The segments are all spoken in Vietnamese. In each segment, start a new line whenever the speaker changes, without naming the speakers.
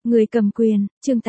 Người cầm quyền, chương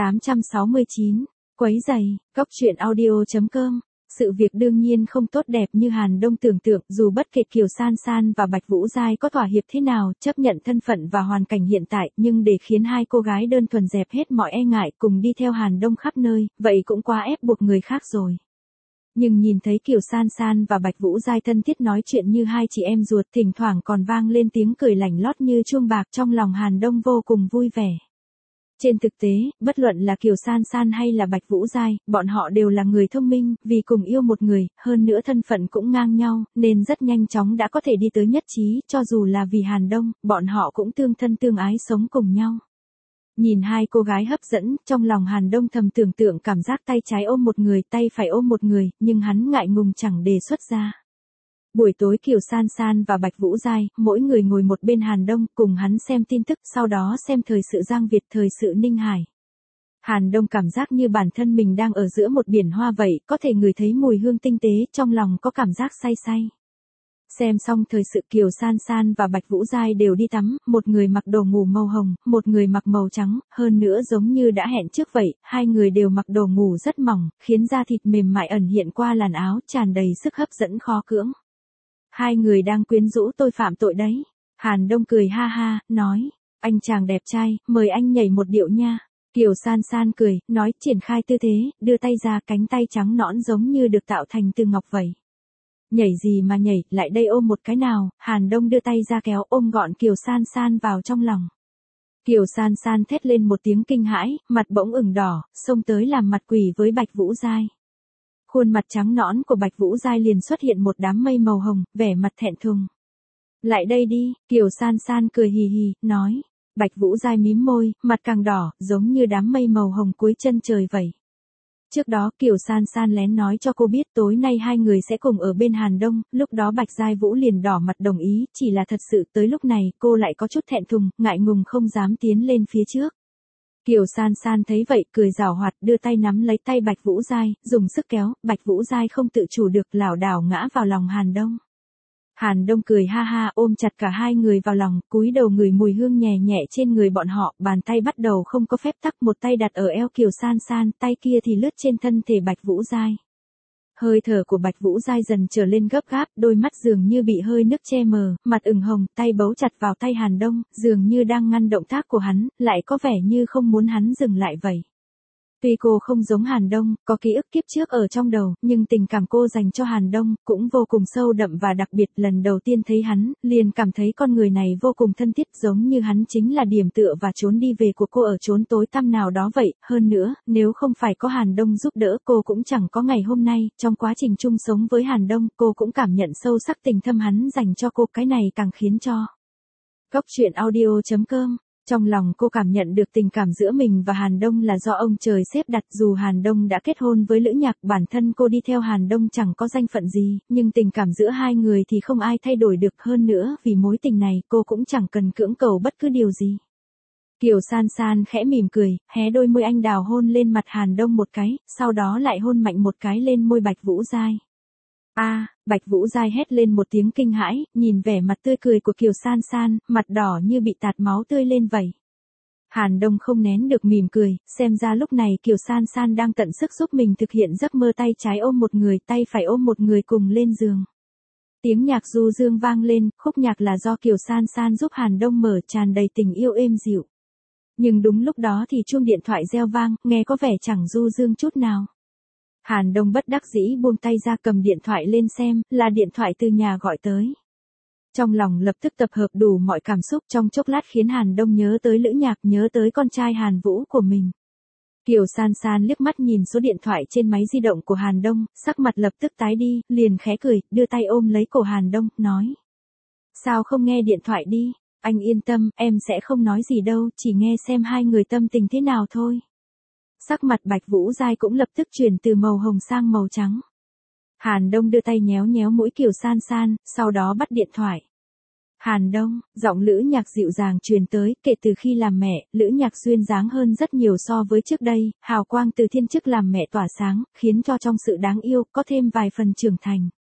869, quấy giày, góc truyện audio.com. Sự việc đương nhiên không tốt đẹp như Hàn Đông tưởng tượng, dù bất kể Kiều San San và Bạch Vũ Giai có thỏa hiệp thế nào, chấp nhận thân phận và hoàn cảnh hiện tại, nhưng để khiến hai cô gái đơn thuần dẹp hết mọi e ngại cùng đi theo Hàn Đông khắp nơi, vậy cũng quá ép buộc người khác rồi. Nhưng nhìn thấy Kiều San San và Bạch Vũ Giai thân thiết nói chuyện như hai chị em ruột, thỉnh thoảng còn vang lên tiếng cười lảnh lót như chuông bạc, trong lòng Hàn Đông vô cùng vui vẻ. Trên thực tế, bất luận là Kiều San San hay là Bạch Vũ Giai, bọn họ đều là người thông minh, vì cùng yêu một người, hơn nữa thân phận cũng ngang nhau, nên rất nhanh chóng đã có thể đi tới nhất trí, cho dù là vì Hàn Đông, bọn họ cũng tương thân tương ái sống cùng nhau. Nhìn hai cô gái hấp dẫn, trong lòng Hàn Đông thầm tưởng tượng cảm giác tay trái ôm một người, tay phải ôm một người, nhưng hắn ngại ngùng chẳng đề xuất ra. Buổi tối Kiều San San và Bạch Vũ Giai, mỗi người ngồi một bên Hàn Đông, cùng hắn xem tin tức, sau đó xem thời sự Giang Việt, thời sự Ninh Hải. Hàn Đông cảm giác như bản thân mình đang ở giữa một biển hoa vậy, có thể ngửi thấy mùi hương tinh tế, trong lòng có cảm giác say say. Xem xong thời sự Kiều San San và Bạch Vũ Giai đều đi tắm, một người mặc đồ ngủ màu hồng, một người mặc màu trắng, hơn nữa giống như đã hẹn trước vậy, hai người đều mặc đồ ngủ rất mỏng, khiến da thịt mềm mại ẩn hiện qua làn áo, tràn đầy sức hấp dẫn khó cưỡng. Hai người đang quyến rũ tôi phạm tội đấy. Hàn Đông cười ha ha, nói, anh chàng đẹp trai, mời anh nhảy một điệu nha. Kiều San San cười, nói triển khai tư thế, đưa tay ra, cánh tay trắng nõn giống như được tạo thành từ ngọc vậy. Nhảy gì mà nhảy, lại đây ôm một cái nào. Hàn Đông đưa tay ra kéo ôm gọn Kiều San San vào trong lòng. Kiều San San thét lên một tiếng kinh hãi, mặt bỗng ửng đỏ, xông tới làm mặt quỷ với Bạch Vũ Giai. Khuôn mặt trắng nõn của Bạch Vũ Giai liền xuất hiện một đám mây màu hồng, vẻ mặt thẹn thùng. Lại đây đi, Kiều San San cười hì hì, nói. Bạch Vũ Giai mím môi, mặt càng đỏ, giống như đám mây màu hồng cuối chân trời vậy. Trước đó Kiều San San lén nói cho cô biết tối nay hai người sẽ cùng ở bên Hàn Đông, lúc đó Bạch Giai Vũ liền đỏ mặt đồng ý, chỉ là thật sự tới lúc này cô lại có chút thẹn thùng, ngại ngùng không dám tiến lên phía trước. Kiều San San thấy vậy, cười giảo hoạt, đưa tay nắm lấy tay Bạch Vũ Giai, dùng sức kéo, Bạch Vũ Giai không tự chủ được lảo đảo ngã vào lòng Hàn Đông. Hàn Đông cười ha ha, ôm chặt cả hai người vào lòng, cúi đầu ngửi mùi hương nhẹ nhẹ trên người bọn họ, bàn tay bắt đầu không có phép tắc, một tay đặt ở eo Kiều San San, tay kia thì lướt trên thân thể Bạch Vũ Giai. Hơi thở của Bạch Vũ Giai dần trở lên gấp gáp, đôi mắt dường như bị hơi nước che mờ, mặt ửng hồng, tay bấu chặt vào tay Hàn Đông, dường như đang ngăn động tác của hắn, lại có vẻ như không muốn hắn dừng lại vậy. Tuy cô không giống Hàn Đông, có ký ức kiếp trước ở trong đầu, nhưng tình cảm cô dành cho Hàn Đông cũng vô cùng sâu đậm và đặc biệt. Lần đầu tiên thấy hắn, liền cảm thấy con người này vô cùng thân thiết, giống như hắn chính là điểm tựa và trốn đi về của cô ở chốn tối tăm nào đó vậy. Hơn nữa, nếu không phải có Hàn Đông giúp đỡ cô cũng chẳng có ngày hôm nay. Trong quá trình chung sống với Hàn Đông, cô cũng cảm nhận sâu sắc tình thâm hắn dành cho cô, cái này càng khiến cho góc truyện audio.com. Trong lòng cô cảm nhận được tình cảm giữa mình và Hàn Đông là do ông trời xếp đặt, dù Hàn Đông đã kết hôn với Lữ Nhạc, bản thân cô đi theo Hàn Đông chẳng có danh phận gì, nhưng tình cảm giữa hai người thì không ai thay đổi được, hơn nữa, vì mối tình này cô cũng chẳng cần cưỡng cầu bất cứ điều gì. Kiều San San khẽ mỉm cười, hé đôi môi anh đào hôn lên mặt Hàn Đông một cái, sau đó lại hôn mạnh một cái lên môi Bạch Vũ Giai. Bạch Vũ Giai hét lên một tiếng kinh hãi, nhìn vẻ mặt tươi cười của Kiều San San, mặt đỏ như bị tạt máu tươi lên vậy. Hàn Đông không nén được mỉm cười, xem ra lúc này Kiều San San đang tận sức giúp mình thực hiện giấc mơ tay trái ôm một người, tay phải ôm một người cùng lên giường. Tiếng nhạc du dương vang lên, khúc nhạc là do Kiều San San giúp Hàn Đông mở, tràn đầy tình yêu êm dịu. Nhưng đúng lúc đó thì chuông điện thoại reo vang, nghe có vẻ chẳng du dương chút nào. Hàn Đông bất đắc dĩ buông tay ra, cầm điện thoại lên xem, là điện thoại từ nhà gọi tới. Trong lòng lập tức tập hợp đủ mọi cảm xúc, trong chốc lát khiến Hàn Đông nhớ tới Lữ Nhạc, nhớ tới con trai Hàn Vũ của mình. Kiều San San liếc mắt nhìn số điện thoại trên máy di động của Hàn Đông, sắc mặt lập tức tái đi, liền khẽ cười, đưa tay ôm lấy cổ Hàn Đông, nói. Sao không nghe điện thoại đi, anh yên tâm, em sẽ không nói gì đâu, chỉ nghe xem hai người tâm tình thế nào thôi. Sắc mặt Bạch Vũ Giai cũng lập tức chuyển từ màu hồng sang màu trắng. Hàn Đông đưa tay nhéo nhéo mũi Kiều San San, sau đó bắt điện thoại. Hàn Đông, giọng Lữ Nhạc dịu dàng truyền tới, kể từ khi làm mẹ, Lữ Nhạc duyên dáng hơn rất nhiều so với trước đây, hào quang từ thiên chức làm mẹ tỏa sáng, khiến cho trong sự đáng yêu, có thêm vài phần trưởng thành.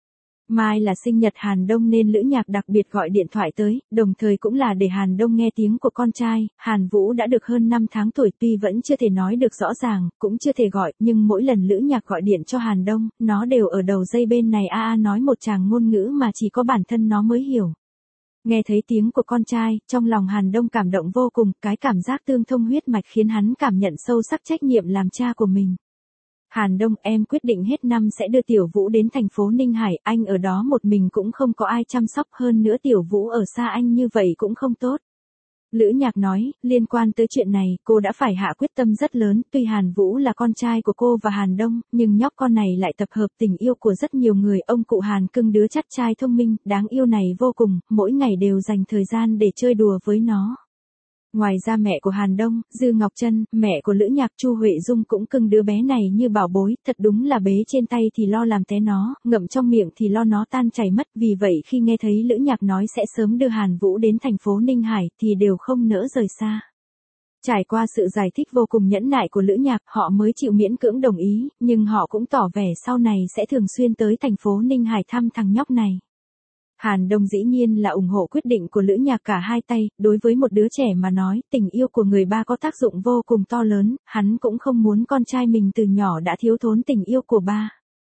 Mai là sinh nhật Hàn Đông nên Lữ Nhạc đặc biệt gọi điện thoại tới, đồng thời cũng là để Hàn Đông nghe tiếng của con trai. Hàn Vũ đã được hơn 5 tháng tuổi, tuy vẫn chưa thể nói được rõ ràng, cũng chưa thể gọi, nhưng mỗi lần Lữ Nhạc gọi điện cho Hàn Đông, nó đều ở đầu dây bên này nói một tràng ngôn ngữ mà chỉ có bản thân nó mới hiểu. Nghe thấy tiếng của con trai, trong lòng Hàn Đông cảm động vô cùng, cái cảm giác tương thông huyết mạch khiến hắn cảm nhận sâu sắc trách nhiệm làm cha của mình. Hàn Đông, em quyết định hết năm sẽ đưa Tiểu Vũ đến thành phố Ninh Hải, anh ở đó một mình cũng không có ai chăm sóc, hơn nữa Tiểu Vũ ở xa anh như vậy cũng không tốt. Lữ Nhạc nói, liên quan tới chuyện này, cô đã phải hạ quyết tâm rất lớn, tuy Hàn Vũ là con trai của cô và Hàn Đông, nhưng nhóc con này lại tập hợp tình yêu của rất nhiều người, ông cụ Hàn cưng đứa chắt trai thông minh, đáng yêu này vô cùng, mỗi ngày đều dành thời gian để chơi đùa với nó. Ngoài ra mẹ của Hàn Đông, Dư Ngọc Trân, mẹ của Lữ Nhạc Chu Huệ Dung cũng cưng đứa bé này như bảo bối, thật đúng là bế trên tay thì lo làm té nó, ngậm trong miệng thì lo nó tan chảy mất, vì vậy khi nghe thấy Lữ Nhạc nói sẽ sớm đưa Hàn Vũ đến thành phố Ninh Hải thì đều không nỡ rời xa. Trải qua sự giải thích vô cùng nhẫn nại của Lữ Nhạc, họ mới chịu miễn cưỡng đồng ý, nhưng họ cũng tỏ vẻ sau này sẽ thường xuyên tới thành phố Ninh Hải thăm thằng nhóc này. Hàn Đông dĩ nhiên là ủng hộ quyết định của Lữ Nhạc cả hai tay, đối với một đứa trẻ mà nói, tình yêu của người ba có tác dụng vô cùng to lớn, hắn cũng không muốn con trai mình từ nhỏ đã thiếu thốn tình yêu của ba.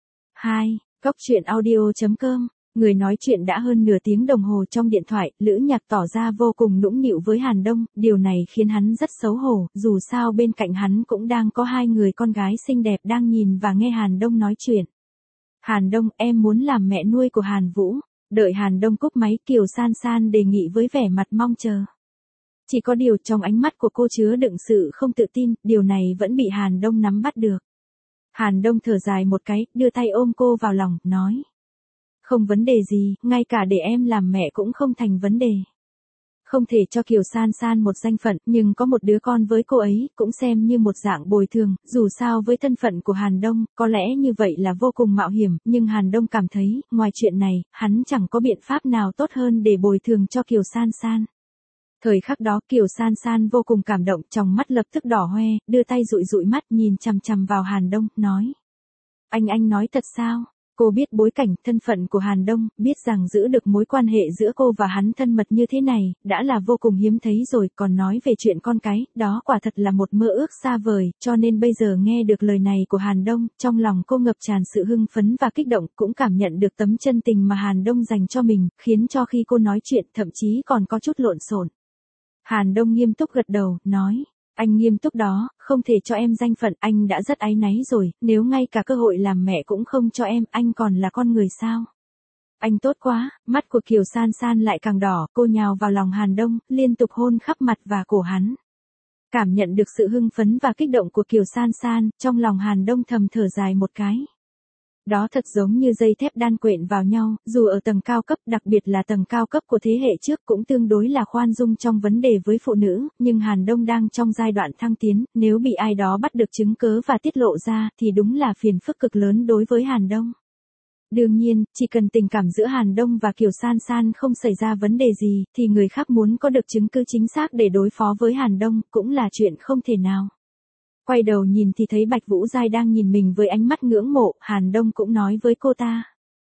2. Góc truyện audio.com. Người nói chuyện đã hơn nửa tiếng đồng hồ trong điện thoại, Lữ Nhạc tỏ ra vô cùng nũng nịu với Hàn Đông, điều này khiến hắn rất xấu hổ, dù sao bên cạnh hắn cũng đang có hai người con gái xinh đẹp đang nhìn và nghe Hàn Đông nói chuyện. Hàn Đông, em muốn làm mẹ nuôi của Hàn Vũ. Đợi Hàn Đông cúp máy, Kiều San San đề nghị với vẻ mặt mong chờ. Chỉ có điều trong ánh mắt của cô chứa đựng sự không tự tin, điều này vẫn bị Hàn Đông nắm bắt được. Hàn Đông thở dài một cái, đưa tay ôm cô vào lòng, nói. Không vấn đề gì, ngay cả để em làm mẹ cũng không thành vấn đề. Không thể cho Kiều San San một danh phận, nhưng có một đứa con với cô ấy, cũng xem như một dạng bồi thường, dù sao với thân phận của Hàn Đông, có lẽ như vậy là vô cùng mạo hiểm, nhưng Hàn Đông cảm thấy, ngoài chuyện này, hắn chẳng có biện pháp nào tốt hơn để bồi thường cho Kiều San San. Thời khắc đó Kiều San San vô cùng cảm động, trong mắt lập tức đỏ hoe, đưa tay dụi dụi mắt nhìn chằm chằm vào Hàn Đông, nói. Anh nói thật sao? Cô biết bối cảnh, thân phận của Hàn Đông, biết rằng giữ được mối quan hệ giữa cô và hắn thân mật như thế này, đã là vô cùng hiếm thấy rồi, còn nói về chuyện con cái, đó quả thật là một mơ ước xa vời, cho nên bây giờ nghe được lời này của Hàn Đông, trong lòng cô ngập tràn sự hưng phấn và kích động, cũng cảm nhận được tấm chân tình mà Hàn Đông dành cho mình, khiến cho khi cô nói chuyện, thậm chí còn có chút lộn xộn. Hàn Đông nghiêm túc gật đầu, nói. Anh nghiêm túc đó, không thể cho em danh phận, anh đã rất áy náy rồi, nếu ngay cả cơ hội làm mẹ cũng không cho em, anh còn là con người sao? Anh tốt quá, mắt của Kiều San San lại càng đỏ, cô nhào vào lòng Hàn Đông, liên tục hôn khắp mặt và cổ hắn. Cảm nhận được sự hưng phấn và kích động của Kiều San San, trong lòng Hàn Đông thầm thở dài một cái. Đó thật giống như dây thép đan quện vào nhau, dù ở tầng cao cấp, đặc biệt là tầng cao cấp của thế hệ trước cũng tương đối là khoan dung trong vấn đề với phụ nữ, nhưng Hàn Đông đang trong giai đoạn thăng tiến, nếu bị ai đó bắt được chứng cớ và tiết lộ ra, thì đúng là phiền phức cực lớn đối với Hàn Đông. Đương nhiên, chỉ cần tình cảm giữa Hàn Đông và Kiều San San không xảy ra vấn đề gì, thì người khác muốn có được chứng cứ chính xác để đối phó với Hàn Đông, cũng là chuyện không thể nào. Quay đầu nhìn thì thấy Bạch Vũ Giai đang nhìn mình với ánh mắt ngưỡng mộ, Hàn Đông cũng nói với cô ta.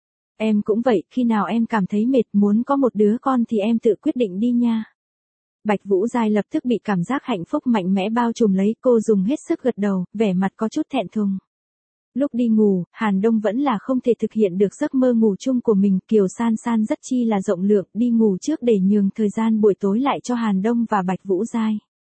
Em cũng vậy, khi nào em cảm thấy mệt muốn có một đứa con thì em tự quyết định đi nha. Bạch Vũ Giai lập tức bị cảm giác hạnh phúc mạnh mẽ bao trùm lấy, cô dùng hết sức gật đầu, vẻ mặt có chút thẹn thùng. Lúc đi ngủ, Hàn Đông vẫn là không thể thực hiện được giấc mơ ngủ chung của mình, Kiều San San rất chi là rộng lượng, đi ngủ trước để nhường thời gian buổi tối lại cho Hàn Đông và Bạch Vũ Giai.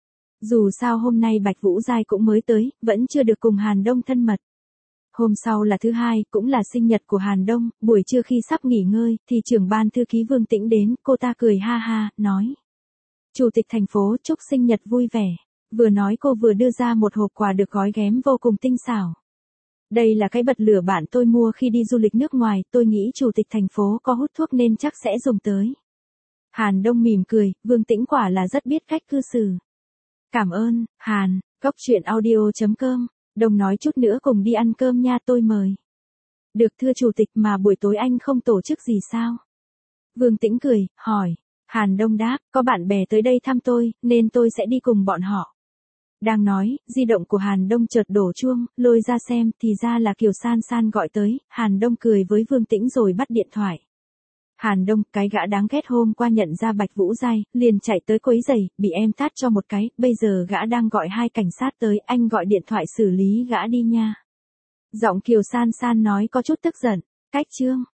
Dù sao hôm nay Bạch Vũ Giai cũng mới tới, vẫn chưa được cùng Hàn Đông thân mật. Hôm sau là thứ hai, cũng là sinh nhật của Hàn Đông, buổi trưa khi sắp nghỉ ngơi, thì trưởng ban thư ký Vương Tĩnh đến, cô ta cười ha ha, nói. Chủ tịch thành phố chúc sinh nhật vui vẻ. Vừa nói cô vừa đưa ra một hộp quà được gói ghém vô cùng tinh xảo. Đây là cái bật lửa bạn tôi mua khi đi du lịch nước ngoài, tôi nghĩ chủ tịch thành phố có hút thuốc nên chắc sẽ dùng tới. Hàn Đông mỉm cười, Vương Tĩnh quả là rất biết cách cư xử. Cảm ơn, Hàn, góc truyện audio.com, Đông nói chút nữa cùng đi ăn cơm nha, tôi mời. Được thưa chủ tịch, mà buổi tối anh không tổ chức gì sao? Vương Tĩnh cười, hỏi. Hàn Đông đáp, có bạn bè tới đây thăm tôi, nên tôi sẽ đi cùng bọn họ. Đang nói, di động của Hàn Đông chợt đổ chuông, lôi ra xem, thì ra là Kiều San San gọi tới, Hàn Đông cười với Vương Tĩnh rồi bắt điện thoại. Hàn Đông, cái gã đáng ghét hôm qua nhận ra Bạch Vũ Giai, liền chạy tới quấy giày, bị em tát cho một cái, bây giờ gã đang gọi 2 cảnh sát tới, anh gọi điện thoại xử lý gã đi nha. Giọng Kiều San San nói có chút tức giận, cách chương.